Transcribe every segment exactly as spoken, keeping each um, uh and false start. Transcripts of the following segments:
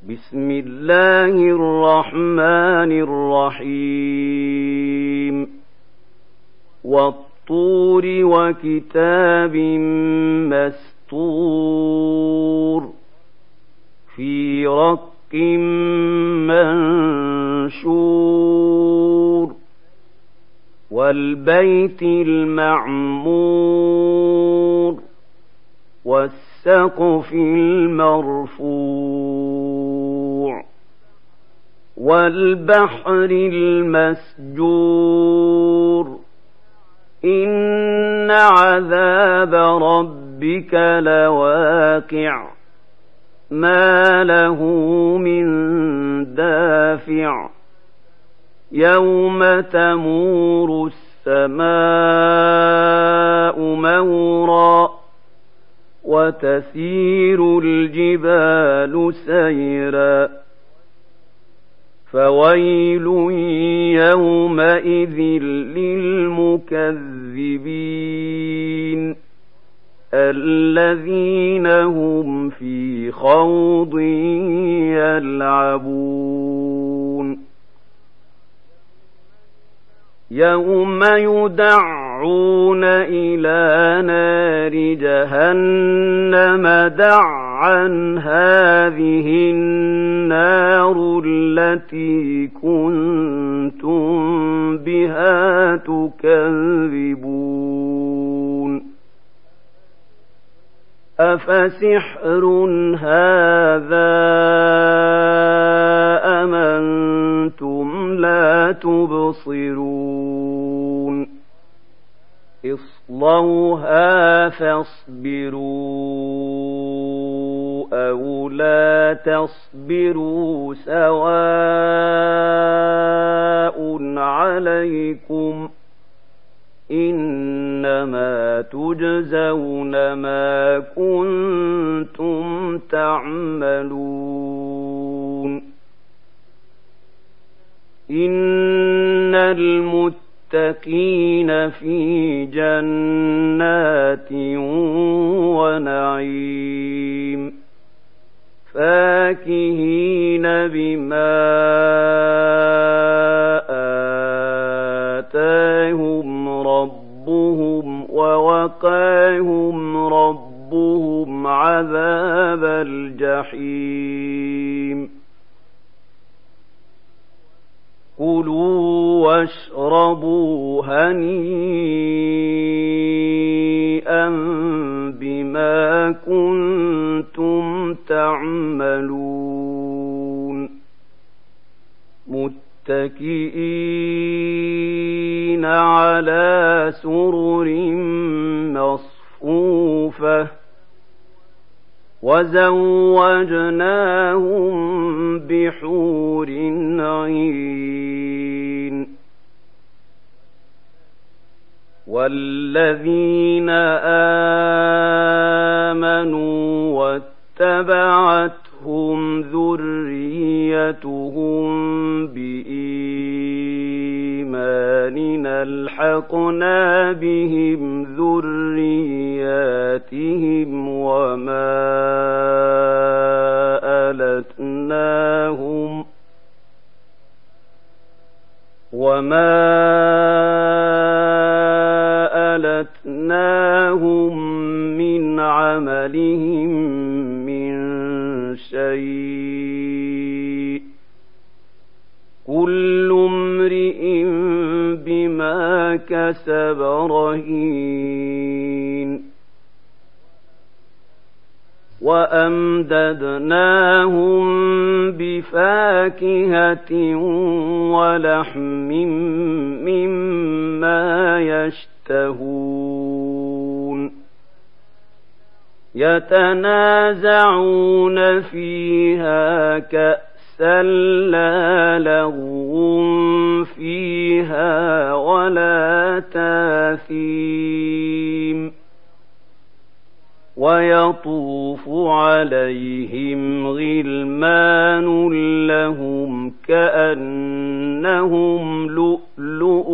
بسم الله الرحمن الرحيم والطور وكتاب مسطور في رق منشور والبيت المعمور والسقف المرفوع والبحر المسجور إن عذاب ربك لواقع ما له من دافع يوم تمور السماء مورا وتسير الجبال سيرا فويل يومئذ للمكذبين الذين هم في خوض يلعبون يوم يدعون إلى نار جهنم دعا هذه النار التي كنتم بها تكذبون أفسحر هذا أم أنتم لا تبصرون اصلوها فاصبروا أو لا تصبروا سواء عليكم إنما تجزون ما كنتم تعملون إن المتقين في جنات ونعيم فاكهين بما آتاهم ربهم ووقاهم ربهم عذاب الجحيم كلوا واشربوا هنيئا بما كنتم تعملون متكئين على سرر مصفوفة وزوجناهم بحور عين والذين آمنوا واتبعتهم ذريتهم بإيمان ألحقنا بهم ذرياتهم وما ألتناهم وما ألتناهم من عملهم من شيء كل امرئ بما كسب رهين وأمددناهم بفاكهة ولحم مما يشتهون يتنازعون فيها كأسا لا لغو فيها ولا تاثيم ويطوف عليهم غلمان لهم كأنهم لؤلؤ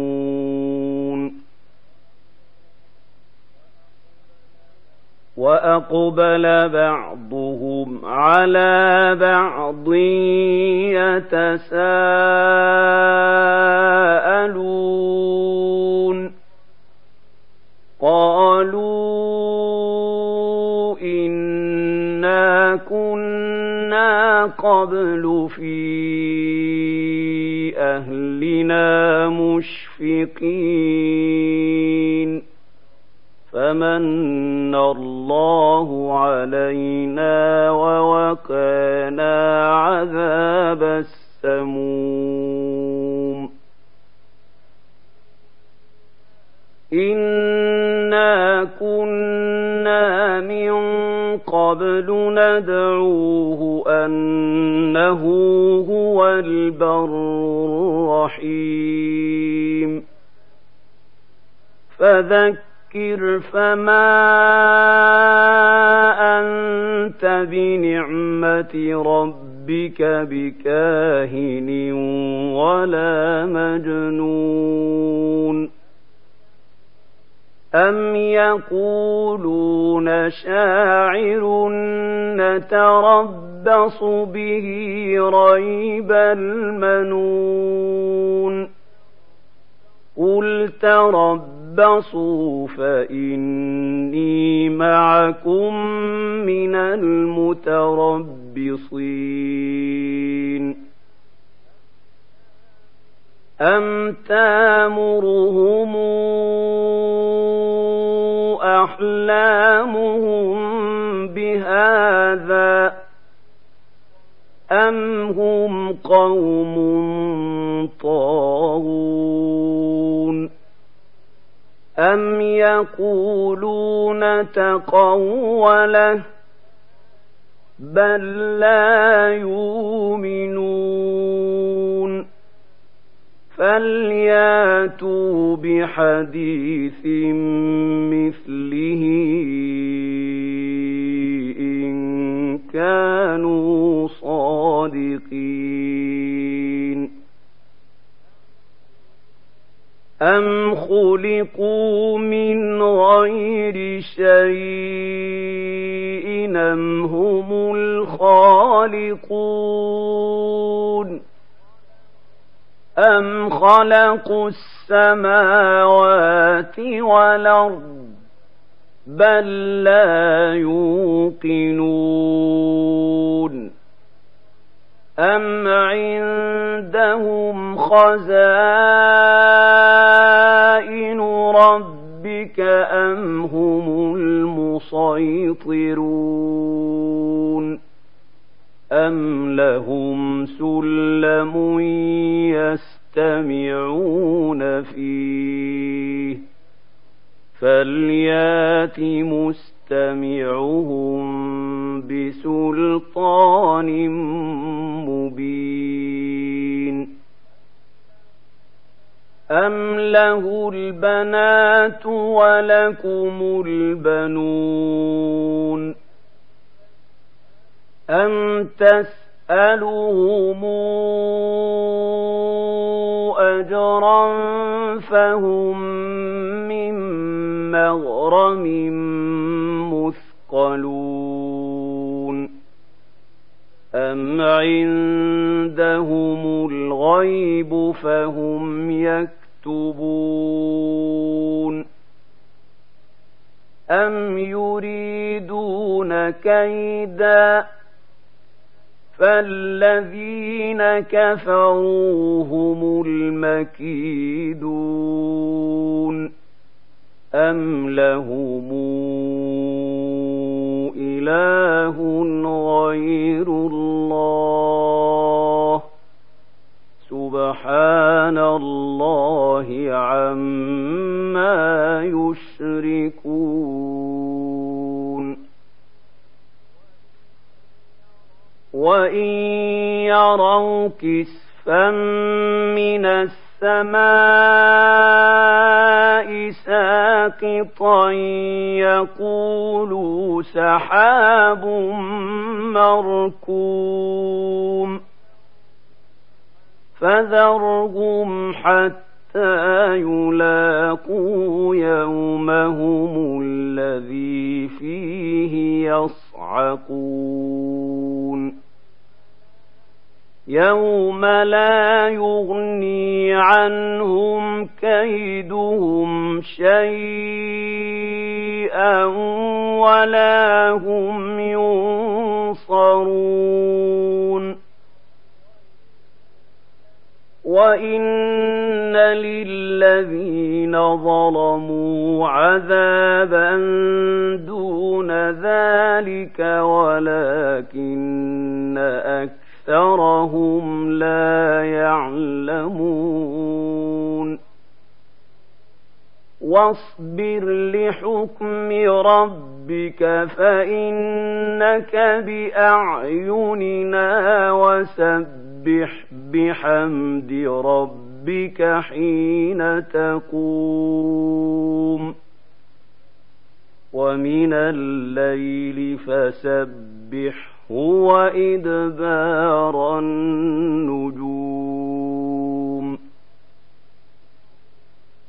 مكنون فأقبل بعضهم على بعض يتساءلون قالوا إنا كنا قبل في أهلنا مشفقين فمن الله علينا ووقانا عذاب السموم إنا كنا من قبل ندعوه أنه هو البر الرحيم فذكر فما أنت بنعمة ربك بكاهن ولا مجنون أم يقولون شاعر نتربص به ريب المنون قل تربصوا فإني معكم من المتربصين أم تامرهم أحلامهم بهذا أم هم قوم طاغون أم يقولون تقوله بل لا يؤمنون فلياتوا بحديث مثله إن كانوا صادقين أم خلقوا من غير شيء أم هم الخالقون أم خلقوا السماوات والأرض بل لا يوقنون أم عندهم خزائن ربك أم هم المسيطرون أم لهم سلم يستمعون فيه فليات مستمعهم بسلطان مبين أم له البنات ولكم البنون أم تسألهم أجرا فهم من مغرم مثقلون أم عندهم الغيب فهم يكتبون أم يريدون كيدا فالذين كفروا هم المكيدون أم لهم إله غير الله سبحان الله عما يشركون وإن يروا كسفا من السماء ساقطا يقولوا سحاب مركوم فذرهم حتى حتى يلاقوا يومهم الذي فيه يصعقون يوم لا يغني عنهم كيدهم شيئا ولا هم ينصرون وإن للذين ظلموا عذابا دون ذلك ولكن أكثرهم لا يعلمون واصبر لحكم ربك فإنك بأعيننا وسبح بحمد ربك حين تقوم ومن الليل فسبحه وإدبار النجوم